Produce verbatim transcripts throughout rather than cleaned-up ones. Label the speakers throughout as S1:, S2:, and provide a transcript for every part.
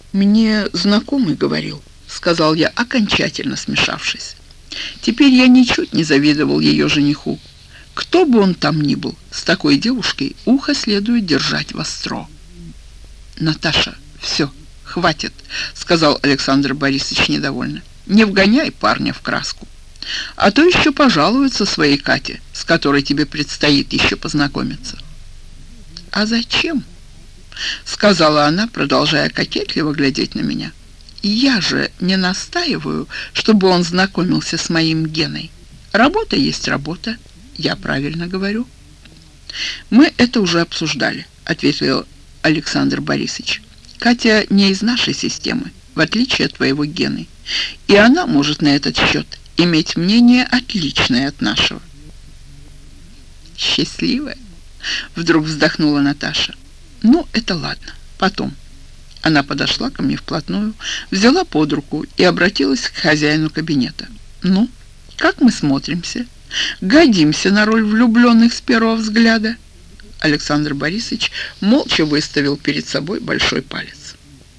S1: «Мне знакомый говорил», — сказал я, окончательно смешавшись. Теперь я ничуть не завидовал ее жениху. Кто бы он там ни был, с такой девушкой ухо следует держать востро. «Наташа, все, хватит», — сказал Александр Борисович недовольно. «Не вгоняй парня в краску, а то еще пожалуются своей Кате, с которой тебе предстоит еще познакомиться». «А зачем?» — сказала она, продолжая кокетливо глядеть на меня. «Я же не настаиваю, чтобы он знакомился с моим Геной. Работа есть работа, я правильно говорю». «Мы это уже обсуждали», — ответил Александр Борисович. «Катя не из нашей системы, в отличие от твоего Гены, и она может на этот счет иметь мнение отличное от нашего». «Счастливая?» — вдруг вздохнула Наташа. «Ну, это ладно, потом». Она подошла ко мне вплотную, взяла под руку и обратилась к хозяину кабинета. «Ну, как мы смотримся? Годимся на роль влюбленных с первого взгляда?» Александр Борисович молча выставил перед собой большой палец.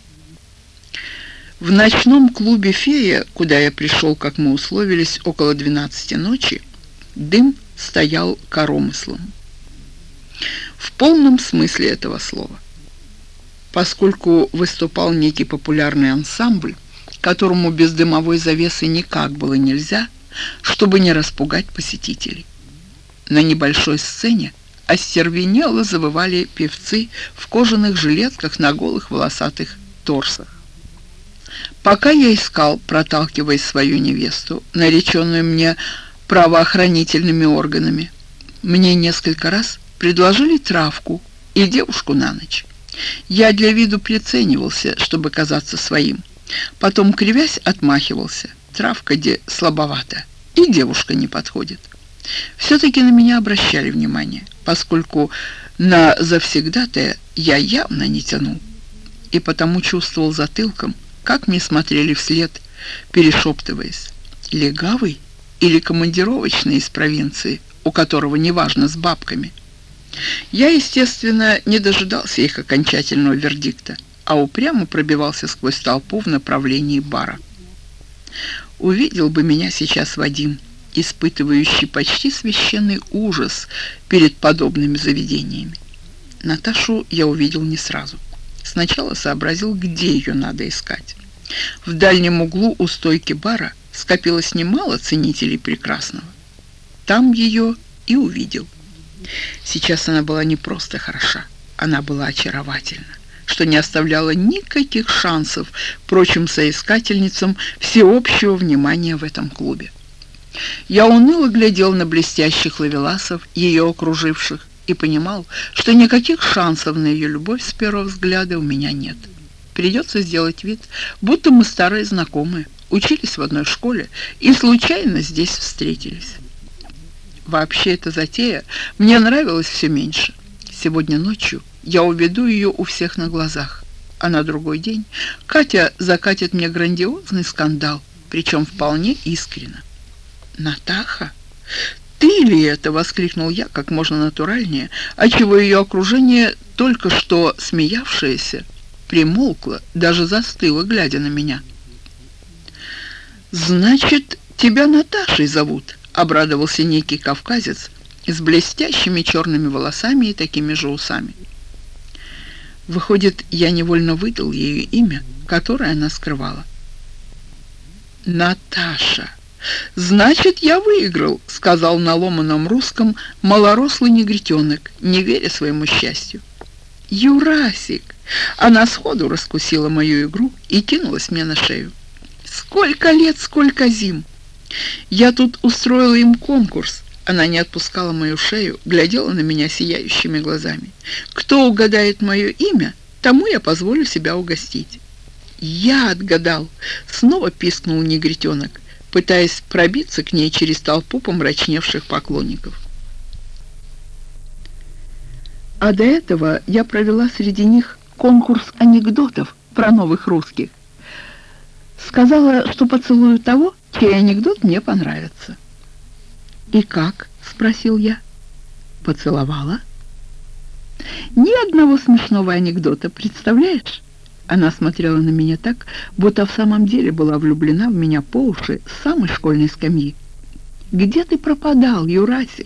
S1: В ночном клубе «Фея», куда я пришел, как мы условились, около двенадцати ночи, дым стоял коромыслом. В полном смысле этого слова. Поскольку выступал некий популярный ансамбль, которому без дымовой завесы никак было нельзя, чтобы не распугать посетителей. На небольшой сцене остервенело завывали певцы в кожаных жилетках на голых волосатых торсах. Пока я искал, проталкивая свою невесту, нареченную мне правоохранительными органами, мне несколько раз предложили травку и девушку на ночь. Я для виду приценивался, чтобы казаться своим. Потом, кривясь, отмахивался. Травка где слабовата, и девушка не подходит. Все-таки на меня обращали внимание, поскольку на завсегдатая я явно не тянул. И потому чувствовал затылком, как мне смотрели вслед, перешептываясь: легавый или командировочный из провинции, у которого неважно с бабками. Я, естественно, не дожидался их окончательного вердикта, а упрямо пробивался сквозь толпу в направлении бара. Увидел бы меня сейчас Вадим, испытывающий почти священный ужас перед подобными заведениями. Наташу я увидел не сразу. Сначала сообразил, где ее надо искать. В дальнем углу у стойки бара скопилось немало ценителей прекрасного. Там ее и увидел. Сейчас она была не просто хороша, она была очаровательна, что не оставляло никаких шансов прочим соискательницам всеобщего внимания в этом клубе. Я уныло глядел на блестящих ловеласов, ее окруживших, и понимал, что никаких шансов на ее любовь с первого взгляда у меня нет. Придется сделать вид, будто мы старые знакомые, учились в одной школе и случайно здесь встретились. Вообще эта затея мне нравилась все меньше. Сегодня ночью я уведу ее у всех на глазах, а на другой день Катя закатит мне грандиозный скандал, причем вполне искренно. «Натаха, ты ли это?» — воскликнул я как можно натуральнее, отчего ее окружение, только что смеявшееся, примолкло, даже застыло, глядя на меня. «Значит, тебя Наташей зовут?» — обрадовался некий кавказец с блестящими черными волосами и такими же усами. Выходит, я невольно выдал ее имя, которое она скрывала. «Наташа! Значит, я выиграл!» — сказал на ломаном русском малорослый негритенок, не веря своему счастью. «Юрасик!» — она сходу раскусила мою игру и кинулась мне на шею. «Сколько лет, сколько зим! Я тут устроила им конкурс». Она не отпускала мою шею, глядела на меня сияющими глазами. «Кто угадает мое имя, тому я позволю себя угостить». «Я отгадал!» — снова пискнул негритенок, пытаясь пробиться к ней через толпу помрачневших поклонников. А до этого я провела среди них конкурс анекдотов про новых русских. Сказала, что поцелую того, чей анекдот мне понравится. «И как?» — спросил я. «Поцеловала». «Ни одного смешного анекдота, представляешь?» Она смотрела на меня так, будто в самом деле была влюблена в меня по уши с самой школьной скамьи. «Где ты пропадал, Юрасик?»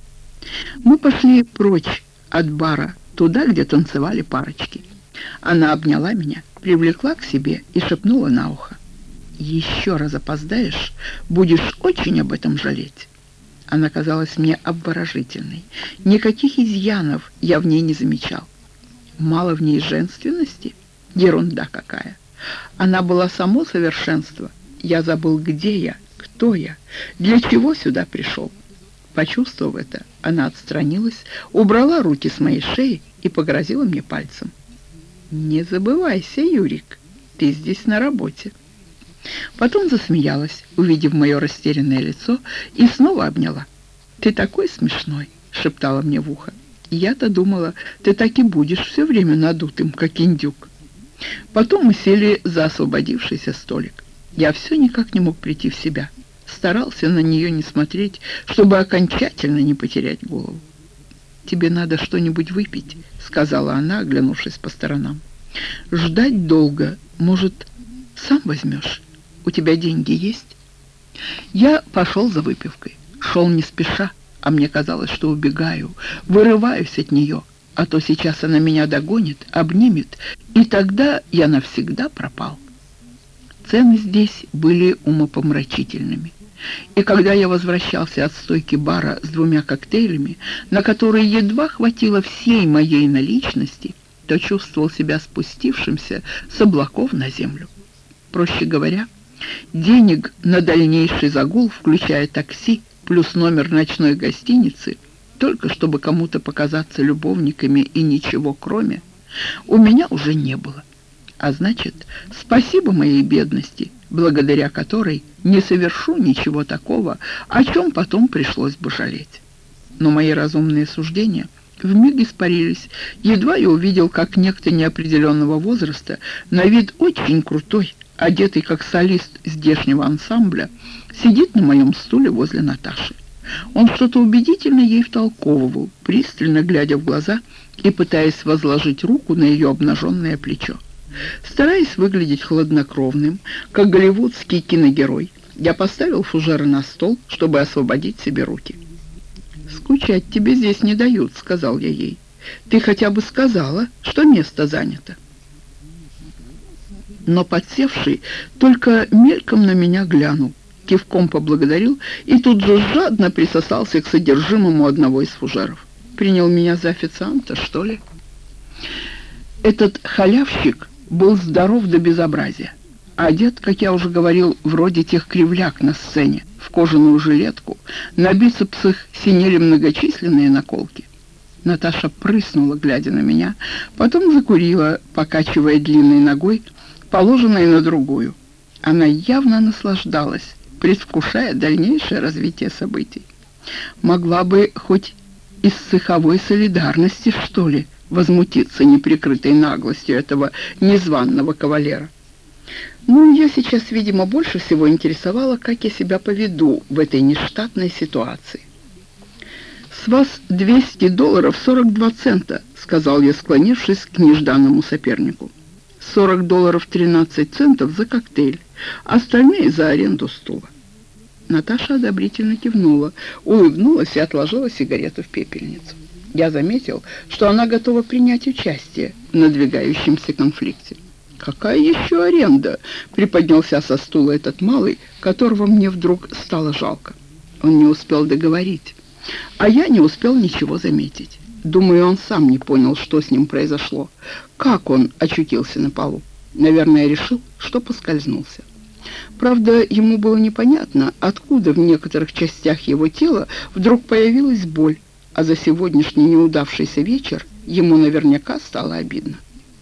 S1: Мы пошли прочь от бара, туда, где танцевали парочки. Она обняла меня, привлекла к себе и шепнула на ухо: «Еще раз опоздаешь, будешь очень об этом жалеть». Она казалась мне обворожительной. Никаких изъянов я в ней не замечал. Мало в ней женственности? Ерунда какая! Она была само совершенство. Я забыл, где я, кто я, для чего сюда пришел. Почувствовав это, она отстранилась, убрала руки с моей шеи и погрозила мне пальцем. «Не забывайся, Юрик, ты здесь на работе». Потом засмеялась, увидев мое растерянное лицо, и снова обняла. «Ты такой смешной», — шептала мне в ухо. «Я-то думала, ты так и будешь все время надутым, как индюк». Потом мы сели за освободившийся столик. Я все никак не мог прийти в себя. Старался на нее не смотреть, чтобы окончательно не потерять голову. «Тебе надо что-нибудь выпить», — сказала она, оглянувшись по сторонам. «Ждать долго. Может, сам возьмешь? У тебя деньги есть?» Я пошел за выпивкой. Шел не спеша, а мне казалось, что убегаю, вырываюсь от нее, а то сейчас она меня догонит, обнимет, и тогда я навсегда пропал. Цены здесь были умопомрачительными. И когда я возвращался от стойки бара с двумя коктейлями, на которые едва хватило всей моей наличности, то чувствовал себя спустившимся с облаков на землю. Проще говоря, денег на дальнейший загул, включая такси, плюс номер ночной гостиницы, только чтобы кому-то показаться любовниками и ничего кроме, у меня уже не было. А значит, спасибо моей бедности, благодаря которой не совершу ничего такого, о чем потом пришлось бы жалеть. Но мои разумные суждения вмиг испарились. Едва я увидел, как некто неопределенного возраста, на вид очень крутой, одетый как солист здешнего ансамбля, сидит на моем стуле возле Наташи. Он что-то убедительно ей втолковывал, пристально глядя в глаза и пытаясь возложить руку на ее обнаженное плечо. Стараясь выглядеть хладнокровным, как голливудский киногерой, я поставил фужеры на стол, чтобы освободить себе руки. «Скучать тебе здесь не дают», — сказал я ей. «Ты хотя бы сказала, что место занято». Но подсевший только мельком на меня глянул, кивком поблагодарил и тут же жадно присосался к содержимому одного из фужеров. Принял меня за официанта, что ли? Этот халявщик был здоров до безобразия, одет, как я уже говорил, вроде тех кривляк на сцене, в кожаную жилетку, на бицепсах синели многочисленные наколки. Наташа прыснула, глядя на меня, потом закурила, покачивая длинной ногой, положенной на другую. Она явно наслаждалась, предвкушая дальнейшее развитие событий. Могла бы хоть из цеховой солидарности, что ли, возмутиться неприкрытой наглостью этого незваного кавалера. Ну, ее сейчас, видимо, больше всего интересовало, как я себя поведу в этой нештатной ситуации. «С вас двести долларов сорок два цента», — сказал я, склонившись к нежданному сопернику. «сорок долларов тринадцать центов за коктейль, остальные за аренду стула». Наташа одобрительно кивнула, улыбнулась и отложила сигарету в пепельницу. Я заметил, что она готова принять участие в надвигающемся конфликте. «Какая еще аренда?» — приподнялся со стула этот малый, которого мне вдруг стало жалко. Он не успел договорить, а я не успел ничего заметить. Думаю, он сам не понял, что с ним произошло, как он очутился на полу. Наверное, решил, что поскользнулся. Правда, ему было непонятно, откуда в некоторых частях его тела вдруг появилась боль, а за сегодняшний неудавшийся вечер ему наверняка стало обидно.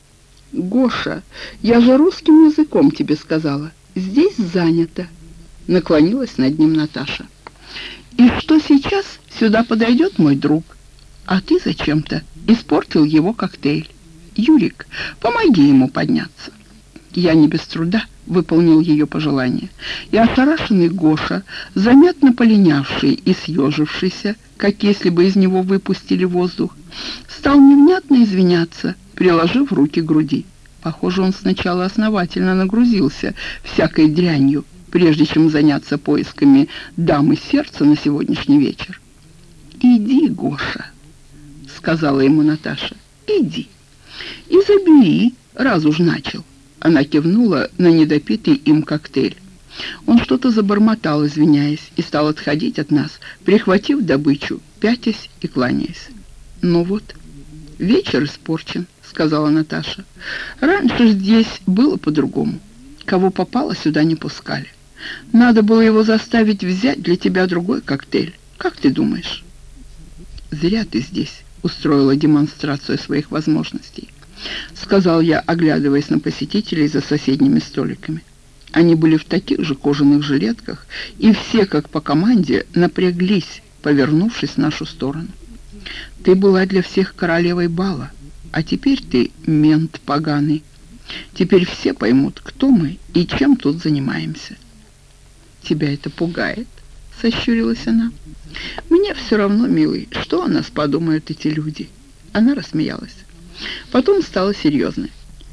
S1: «Гоша, я же русским языком тебе сказала. Здесь занято», — наклонилась над ним Наташа. «И что сейчас сюда подойдет мой друг, а ты зачем-то испортил его коктейль. Юрик, помоги ему подняться». Я не без труда выполнил ее пожелание, и ошарашенный Гоша, заметно полинявший и съежившийся, как если бы из него выпустили воздух, стал невнятно извиняться, приложив руки к груди. Похоже, он сначала основательно нагрузился всякой дрянью, прежде чем заняться поисками дамы сердца на сегодняшний вечер. «Иди, Гоша», — сказала ему Наташа, — «иди и забери, раз уж начал». Она кивнула на недопитый им коктейль. Он что-то забормотал, извиняясь, и стал отходить от нас, прихватив добычу, пятясь и кланяясь. «Ну вот, вечер испорчен», — сказала Наташа. «Раньше здесь было по-другому. Кого попало, сюда не пускали. Надо было его заставить взять для тебя другой коктейль. Как ты думаешь?» «Зря ты здесь устроила демонстрацию своих возможностей», — сказал я, оглядываясь на посетителей за соседними столиками. Они были в таких же кожаных жилетках, и все, как по команде, напряглись, повернувшись в нашу сторону. «Ты была для всех королевой бала, а теперь ты мент поганый. Теперь все поймут, кто мы и чем тут занимаемся». «Тебя это пугает?» — сощурилась она. «Мне все равно, милый, что о нас подумают эти люди». Она рассмеялась. Потом стала серьезной.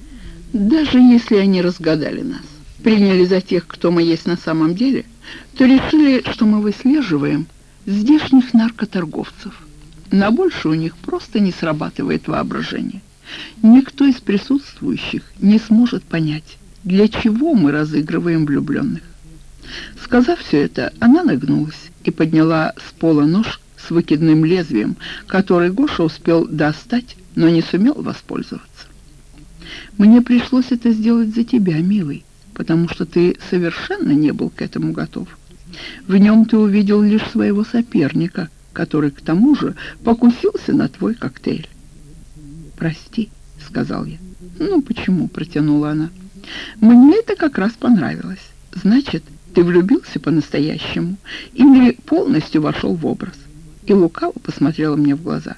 S1: «Даже если они разгадали нас, приняли за тех, кто мы есть на самом деле, то решили, что мы выслеживаем здешних наркоторговцев. На больше у них просто не срабатывает воображение. Никто из присутствующих не сможет понять, для чего мы разыгрываем влюбленных». Сказав все это, она нагнулась и подняла с пола нож с выкидным лезвием, который Гоша успел достать, но не сумел воспользоваться. «Мне пришлось это сделать за тебя, милый, потому что ты совершенно не был к этому готов. В нем ты увидел лишь своего соперника, который, к тому же, покусился на твой коктейль». «Прости», — сказал я. «Ну, почему?» — протянула она. «Мне это как раз понравилось. Значит, ты влюбился по-настоящему или полностью вошел в образ?» И лукаво посмотрела мне в глаза.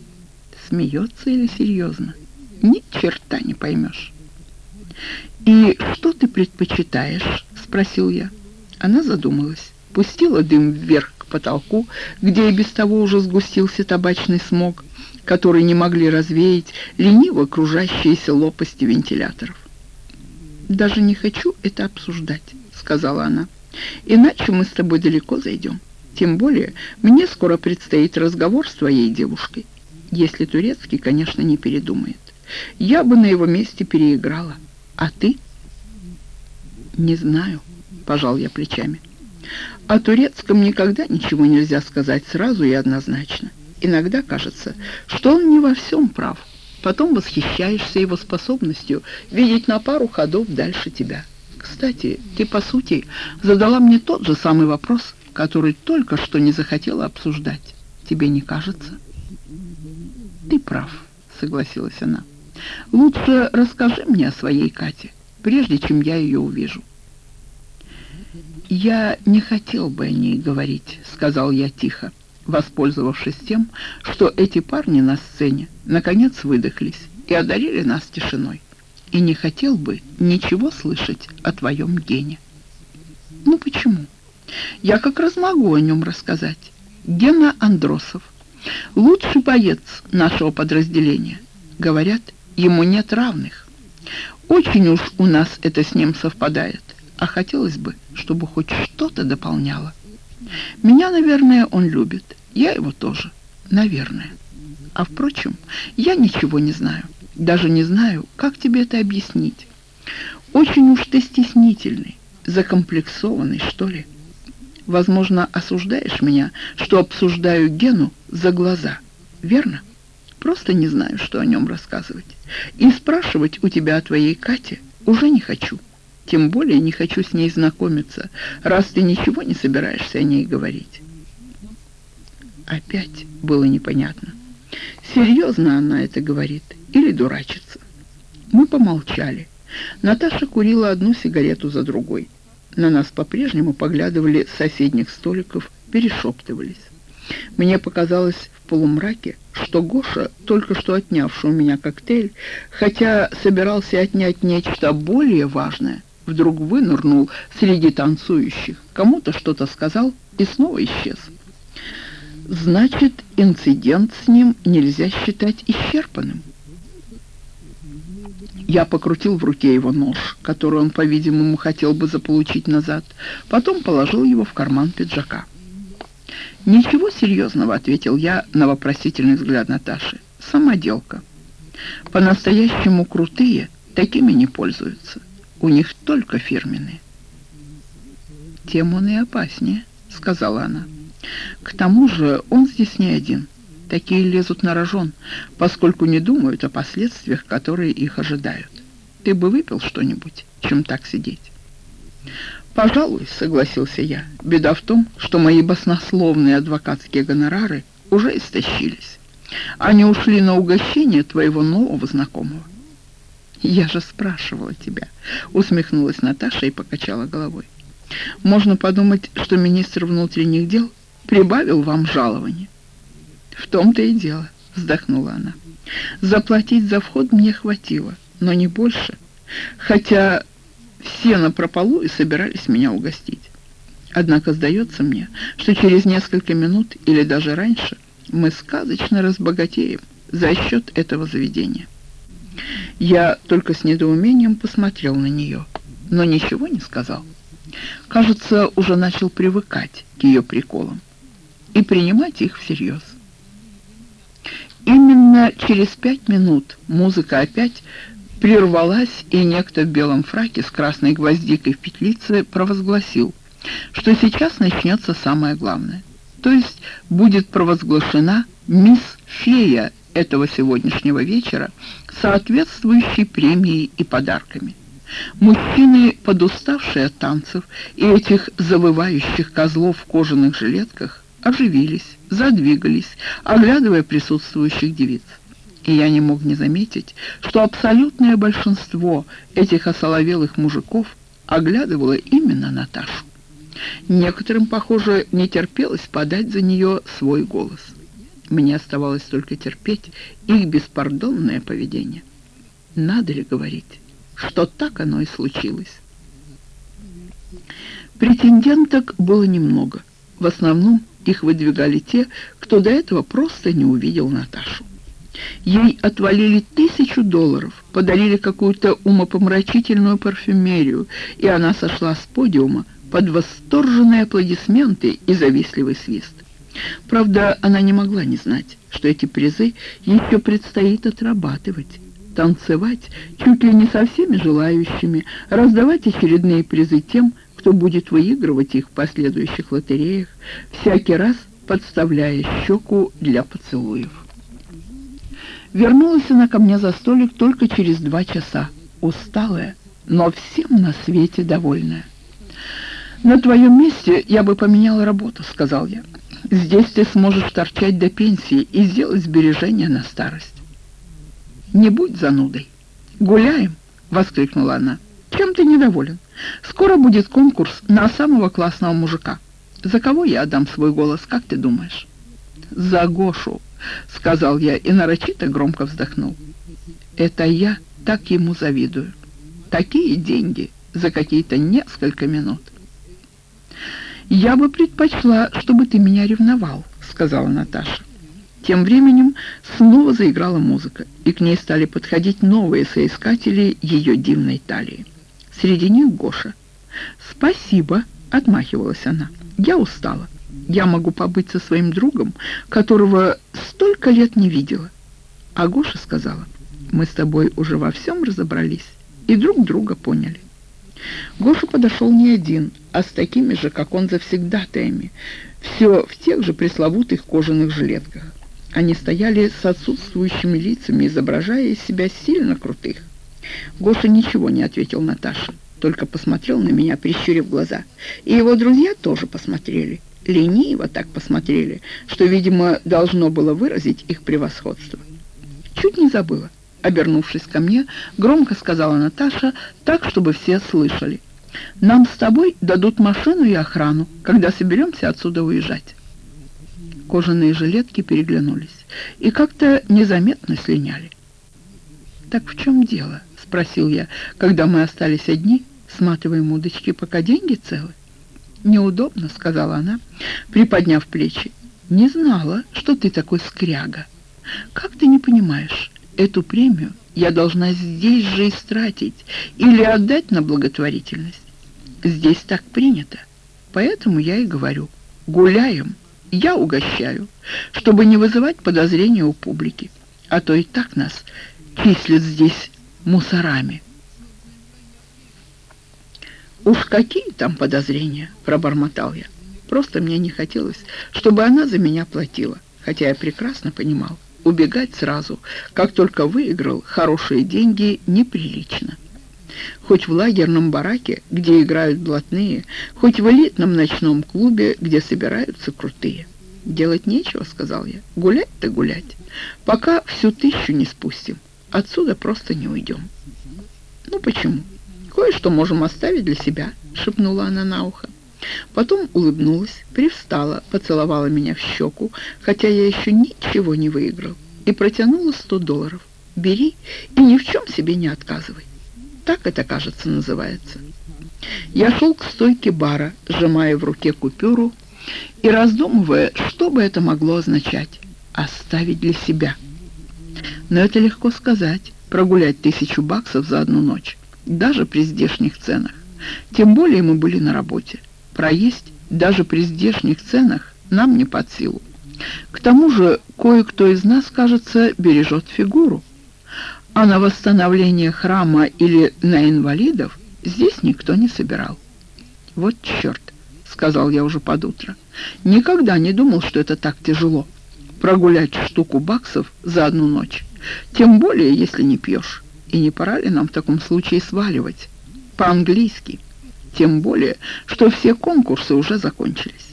S1: Смеется или серьезно? Ни черта не поймешь. «И что ты предпочитаешь?» — спросил я. Она задумалась, пустила дым вверх к потолку, где и без того уже сгустился табачный смог, который не могли развеять лениво кружащиеся лопасти вентиляторов. «Даже не хочу это обсуждать», — сказала она. «Иначе мы с тобой далеко зайдем. Тем более мне скоро предстоит разговор с твоей девушкой. Если Турецкий, конечно, не передумает. Я бы на его месте переиграла. А ты?» «Не знаю», — пожал я плечами. «О Турецком никогда ничего нельзя сказать сразу и однозначно. Иногда кажется, что он не во всем прав. Потом восхищаешься его способностью видеть на пару ходов дальше тебя. Кстати, ты, по сути, задала мне тот же самый вопрос, который только что не захотела обсуждать. Тебе не кажется?» «Ты прав», — согласилась она. «Лучше расскажи мне о своей Кате, прежде чем я ее увижу». «Я не хотел бы о ней говорить», — сказал я тихо, воспользовавшись тем, что эти парни на сцене наконец выдохлись и одарили нас тишиной. «И не хотел бы ничего слышать о твоем Гене». «Ну почему? Я как раз могу о нем рассказать. Гена Андросов, лучший боец нашего подразделения. Говорят, ему нет равных. Очень уж у нас это с ним совпадает, а хотелось бы, чтобы хоть что-то дополняло. Меня, наверное, он любит, я его тоже, наверное. А впрочем, я ничего не знаю, даже не знаю, как тебе это объяснить. Очень уж ты стеснительный, закомплексованный, что ли. Возможно, осуждаешь меня, что обсуждаю Гену за глаза, верно? Просто не знаю, что о нем рассказывать. И спрашивать у тебя о твоей Кате уже не хочу. Тем более не хочу с ней знакомиться, раз ты ничего не собираешься о ней говорить». Опять было непонятно, серьезно она это говорит или дурачится. Мы помолчали. Наташа курила одну сигарету за другой. На нас по-прежнему поглядывали с соседних столиков, перешептывались. Мне показалось в полумраке, что Гоша, только что отнявший у меня коктейль, хотя собирался отнять нечто более важное, вдруг вынырнул среди танцующих, кому-то что-то сказал и снова исчез. Значит, инцидент с ним нельзя считать исчерпанным. Я покрутил в руке его нож, который он, по-видимому, хотел бы заполучить назад, потом положил его в карман пиджака. «Ничего серьезного», — ответил я на вопросительный взгляд Наташи. «Самоделка. По-настоящему крутые такими не пользуются. У них только фирменные». «Тем он и опаснее», — сказала она. «К тому же он здесь не один. Такие лезут на рожон, поскольку не думают о последствиях, которые их ожидают. Ты бы выпил что-нибудь, чем так сидеть?» «Пожалуй», — согласился я. «Беда в том, что мои баснословные адвокатские гонорары уже истощились. Они ушли на угощение твоего нового знакомого». «Я же спрашивала тебя», — усмехнулась Наташа и покачала головой. «Можно подумать, что министр внутренних дел прибавил вам жалование». «В том-то и дело», — вздохнула она. «Заплатить за вход мне хватило, но не больше, хотя все напропалу и собирались меня угостить. Однако сдается мне, что через несколько минут или даже раньше мы сказочно разбогатеем за счет этого заведения». Я только с недоумением посмотрел на нее, но ничего не сказал. Кажется, уже начал привыкать к ее приколам и принимать их всерьез. Именно через пять минут музыка опять прервалась, и некто в белом фраке с красной гвоздикой в петлице провозгласил, что сейчас начнется самое главное, то есть будет провозглашена мисс Фея этого сегодняшнего вечера, соответствующей премией и подарками. Мужчины, подуставшие от танцев и этих завывающих козлов в кожаных жилетках, оживились, задвигались, оглядывая присутствующих девиц. И я не мог не заметить, что абсолютное большинство этих осоловелых мужиков оглядывало именно Наташу. Некоторым, похоже, не терпелось подать за нее свой голос. Мне оставалось только терпеть их беспардонное поведение. Надо ли говорить, что так оно и случилось? Претенденток было немного. В основном их выдвигали те, кто до этого просто не увидел Наташу. Ей отвалили тысячу долларов, подарили какую-то умопомрачительную парфюмерию, и она сошла с подиума под восторженные аплодисменты и завистливый свист. Правда, она не могла не знать, что эти призы еще предстоит отрабатывать, танцевать чуть ли не со всеми желающими, раздавать очередные призы тем, кто будет выигрывать их в последующих лотереях, всякий раз подставляя щеку для поцелуев. Вернулась она ко мне за столик только через два часа, усталая, но всем на свете довольная. «На твоем месте я бы поменяла работу», — сказал я. «Здесь ты сможешь торчать до пенсии и сделать сбережения на старость». «Не будь занудой. Гуляем», — воскликнула она. «Чем ты недоволен? Скоро будет конкурс на самого классного мужика. За кого я отдам свой голос, как ты думаешь?» «За Гошу», — сказал я и нарочито громко вздохнул. «Это я так ему завидую. Такие деньги за какие-то несколько минут». «Я бы предпочла, чтобы ты меня ревновал», — сказала Наташа. Тем временем снова заиграла музыка, и к ней стали подходить новые соискатели ее дивной талии. Среди них Гоша. «Спасибо», — отмахивалась она. «Я устала. Я могу побыть со своим другом, которого столько лет не видела». А Гоша сказала: «Мы с тобой уже во всем разобрались и друг друга поняли». Гоша подошел не один, а с такими же, как он, завсегдатаями, все в тех же пресловутых кожаных жилетках. Они стояли с отсутствующими лицами, изображая из себя сильно крутых. Гоша ничего не ответил Наташе, только посмотрел на меня, прищурив глаза. И его друзья тоже посмотрели, лениво так посмотрели, что, видимо, должно было выразить их превосходство. Чуть не забыла. Обернувшись ко мне, громко сказала Наташа, так, чтобы все слышали: «Нам с тобой дадут машину и охрану, когда соберемся отсюда уезжать». Кожаные жилетки переглянулись и как-то незаметно слиняли. «Так в чем дело?» — спросил я, когда мы остались одни, сматываем удочки, пока деньги целы. «Неудобно», — сказала она, приподняв плечи. «Не знала, что ты такой скряга. Как ты не понимаешь? Эту премию я должна здесь же истратить или отдать на благотворительность. Здесь так принято. Поэтому я и говорю: гуляем, я угощаю, чтобы не вызывать подозрения у публики. А то и так нас числят здесь мусорами». «Уж какие там подозрения!» — пробормотал я. Просто мне не хотелось, чтобы она за меня платила, хотя я прекрасно понимал, убегать сразу, как только выиграл хорошие деньги, неприлично. Хоть в лагерном бараке, где играют блатные, хоть в элитном ночном клубе, где собираются крутые. «Делать нечего», — сказал я. «Гулять-то гулять, пока всю тысячу не спустим. Отсюда просто не уйдем». «Ну почему? Кое-что можем оставить для себя», — шепнула она на ухо. Потом улыбнулась, привстала, поцеловала меня в щеку, хотя я еще ничего не выиграл, и протянула сто долларов. «Бери и ни в чем себе не отказывай». Так это, кажется, называется. Я шел к стойке бара, сжимая в руке купюру и раздумывая, что бы это могло означать. Оставить для себя. Но это легко сказать, прогулять тысячу баксов за одну ночь, даже при здешних ценах. Тем более мы были на работе. Проесть даже при здешних ценах нам не под силу. К тому же кое-кто из нас, кажется, бережет фигуру. А на восстановление храма или на инвалидов здесь никто не собирал. «Вот черт», — сказал я уже под утро. «Никогда не думал, что это так тяжело — прогулять штуку баксов за одну ночь. Тем более, если не пьешь. И не пора ли нам в таком случае сваливать? По-английски. Тем более, что все конкурсы уже закончились».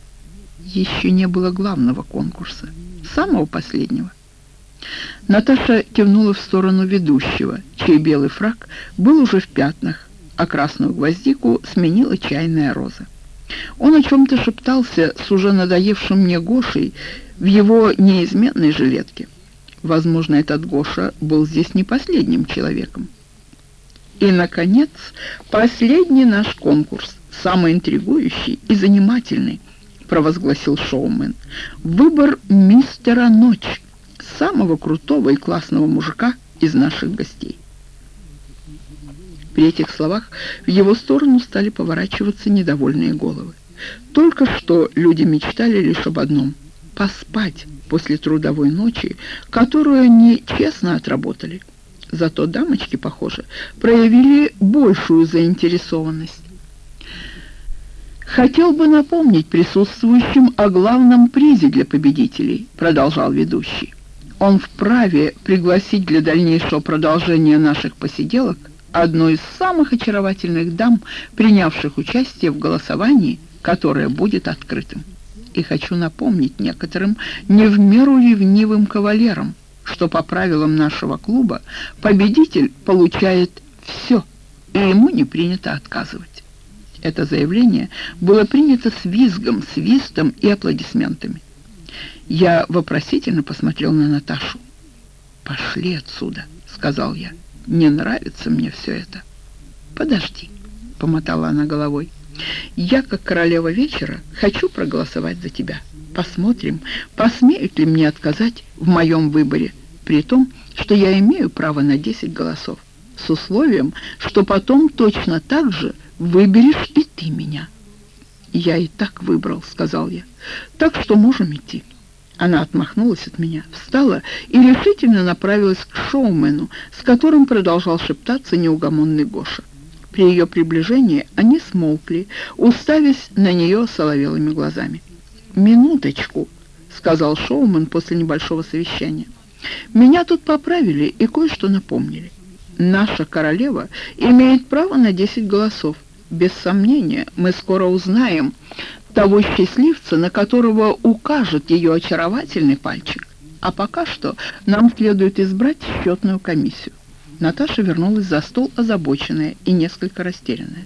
S1: Еще не было главного конкурса, самого последнего. Наташа кивнула в сторону ведущего, чей белый фрак был уже в пятнах, а красную гвоздику сменила чайная роза. Он о чем-то шептался с уже надоевшим мне Гошей в его неизменной жилетке. Возможно, этот Гоша был здесь не последним человеком. И, наконец, последний наш конкурс, самый интригующий и занимательный, провозгласил шоумен. «Выбор мистера Ночь, самого крутого и классного мужика из наших гостей». При этих словах в его сторону стали поворачиваться недовольные головы. Только что люди мечтали лишь об одном — поспать после трудовой ночи, которую они честно отработали. Зато дамочки, похоже, проявили большую заинтересованность. «Хотел бы напомнить присутствующим о главном призе для победителей», — продолжал ведущий. «Он вправе пригласить для дальнейшего продолжения наших посиделок одну из самых очаровательных дам, принявших участие в голосовании, которое будет открытым. И хочу напомнить некоторым не в меру ревнивым кавалерам, что по правилам нашего клуба победитель получает все, и ему не принято отказывать». Это заявление было принято с визгом, свистом и аплодисментами. Я вопросительно посмотрел на Наташу. «Пошли отсюда», — сказал я. «Не нравится мне все это». «Подожди», — помотала она головой. «Я, как королева вечера, хочу проголосовать за тебя. Посмотрим, посмеют ли мне отказать в моем выборе, при том, что я имею право на десять голосов, с условием, что потом точно так же выберешь и ты меня». «Я и так выбрал», — сказал я. «Так что можем идти». Она отмахнулась от меня, встала и решительно направилась к шоумену, с которым продолжал шептаться неугомонный Гоша. При ее приближении они смолкли, уставясь на нее соловелыми глазами. «Минуточку», — сказал шоумен после небольшого совещания. «Меня тут поправили и кое-что напомнили. Наша королева имеет право на десять голосов. Без сомнения, мы скоро узнаем того счастливца, на которого укажет ее очаровательный пальчик. А пока что нам следует избрать счетную комиссию». Наташа вернулась за стол озабоченная и несколько растерянная.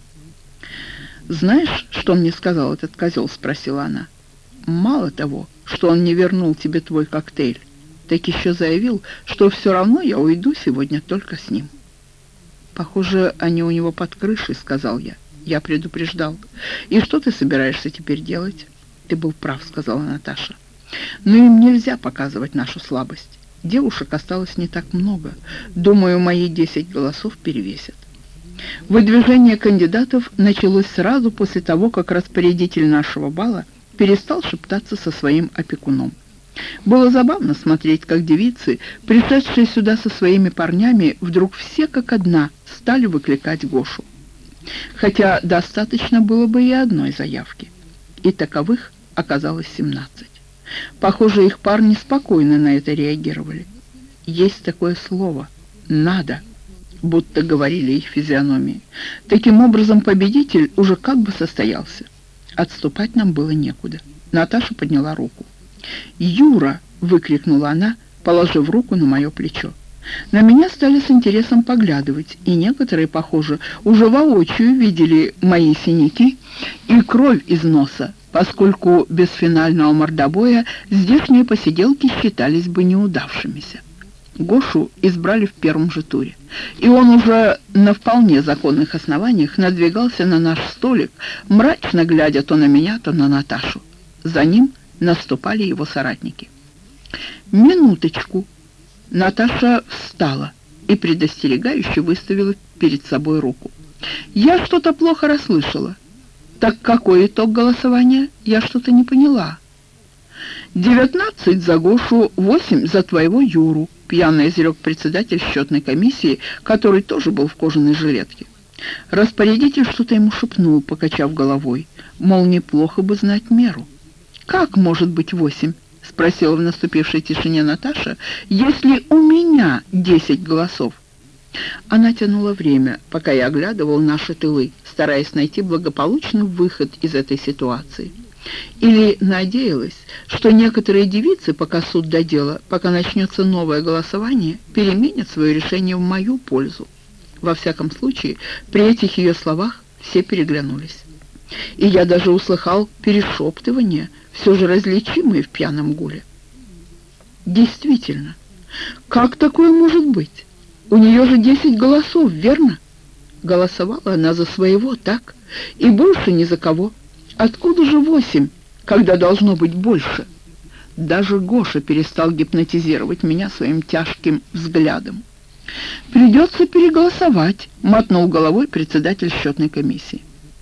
S1: «Знаешь, что мне сказал этот козел?» — спросила она. «Мало того, что он не вернул тебе твой коктейль, так еще заявил, что все равно я уйду сегодня только с ним». «Похоже, они у него под крышей», — сказал я. «Я предупреждал. И что ты собираешься теперь делать?» «Ты был прав», — сказала Наташа. «Но им нельзя показывать нашу слабость. Девушек осталось не так много. Думаю, мои десять голосов перевесят. Выдвижение кандидатов началось сразу после того, как распорядитель нашего бала перестал шептаться со своим опекуном. Было забавно смотреть, как девицы, пришедшие сюда со своими парнями, вдруг все как одна стали выкликать Гошу. Хотя достаточно было бы и одной заявки. И таковых оказалось семнадцать. Похоже, их парни спокойно на это реагировали. Есть такое слово «надо», будто говорили их физиономии. Таким образом, победитель уже как бы состоялся. Отступать нам было некуда. Наташа подняла руку. «Юра!» — выкрикнула она, положив руку на мое плечо. На меня стали с интересом поглядывать, и некоторые, похоже, уже воочию видели мои синяки и кровь из носа, поскольку без финального мордобоя здешние посиделки считались бы неудавшимися. Гошу избрали в первом же туре, и он уже на вполне законных основаниях надвигался на наш столик, мрачно глядя то на меня, то на Наташу. За ним наступали его соратники. «Минуточку!» Наташа встала и предостерегающе выставила перед собой руку. «Я что-то плохо расслышала. Так какой итог голосования? Я что-то не поняла». «Девятнадцать за Гошу, восемь за твоего Юру», — пьяно изрек председатель счетной комиссии, который тоже был в кожаной жилетке. Распорядитель что-то ему шепнул, покачав головой, мол, неплохо бы знать меру. «Как может быть восемь?» — спросила в наступившей тишине Наташа, «если у меня десять голосов». Она тянула время, пока я оглядывал наши тылы, стараясь найти благополучный выход из этой ситуации. Или надеялась, что некоторые девицы, пока суд до дела, пока начнется новое голосование, переменят свое решение в мою пользу. Во всяком случае, при этих ее словах все переглянулись. И я даже услыхал перешептывания, все же различимые в пьяном гуле. Действительно, как такое может быть? У нее же десять голосов, верно? Голосовала она за своего, так? И больше ни за кого. Откуда же восемь, когда должно быть больше? Даже Гоша перестал гипнотизировать меня своим тяжким взглядом. «Придется переголосовать», — мотнул головой председатель счетной комиссии.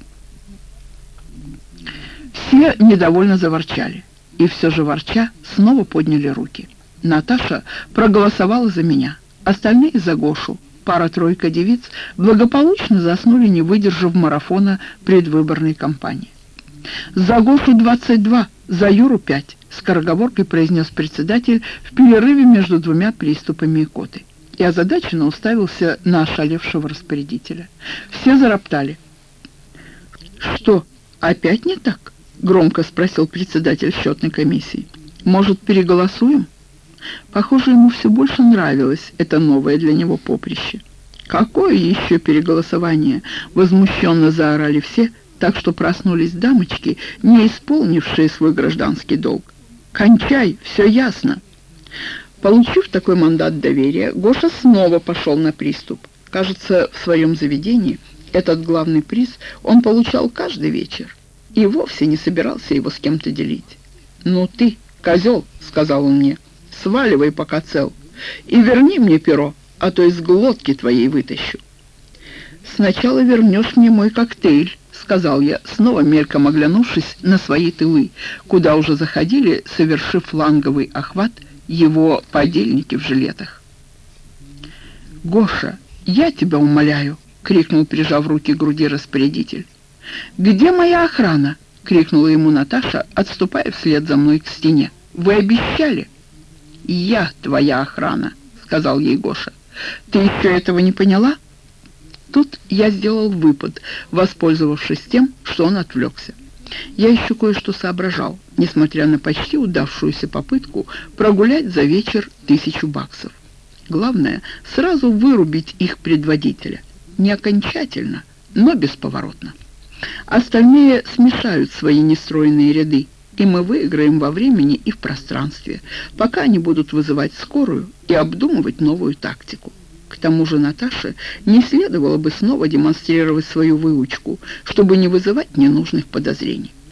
S1: Все недовольно заворчали, и все же ворча снова подняли руки. Наташа проголосовала за меня, остальные за Гошу. Пара-тройка девиц благополучно заснули, не выдержав марафона предвыборной кампании. «За Гошу двадцать два, за Юру пять», — скороговоркой произнес председатель в перерыве между двумя приступами икоты. И озадаченно уставился на ошалевшего распорядителя. Все зароптали. «Что, опять не так?» — громко спросил председатель счетной комиссии. «Может, переголосуем?» Похоже, ему все больше нравилось это новое для него поприще. «Какое еще переголосование?» — возмущенно заорали все, так что проснулись дамочки, не исполнившие свой гражданский долг. «Кончай, все ясно!» Получив такой мандат доверия, Гоша снова пошел на приступ. Кажется, в своем заведении этот главный приз он получал каждый вечер и вовсе не собирался его с кем-то делить. «Ну ты, козел!» — сказал он мне. «Сваливай, пока цел, и верни мне перо, а то из глотки твоей вытащу». «Сначала вернешь мне мой коктейль», — сказал я, снова мельком оглянувшись на свои тылы, куда уже заходили, совершив фланговый охват, его подельники в жилетах. «Гоша, я тебя умоляю!» — крикнул, прижав руки к груди распорядитель. «Где моя охрана?» — крикнула ему Наташа, отступая вслед за мной к стене. «Вы обещали!» «Я твоя охрана!» — сказал ей Гоша. «Ты еще этого не поняла?» Тут я сделал выпад, воспользовавшись тем, что он отвлекся. Я еще кое-что соображал, несмотря на почти удавшуюся попытку прогулять за вечер тысячу баксов. Главное, сразу вырубить их предводителя. Не окончательно, но бесповоротно. Остальные смешают свои нестроенные ряды, и мы выиграем во времени и в пространстве, пока они будут вызывать скорую и обдумывать новую тактику. К тому же Наташе не следовало бы снова демонстрировать свою выучку, чтобы не вызывать ненужных подозрений.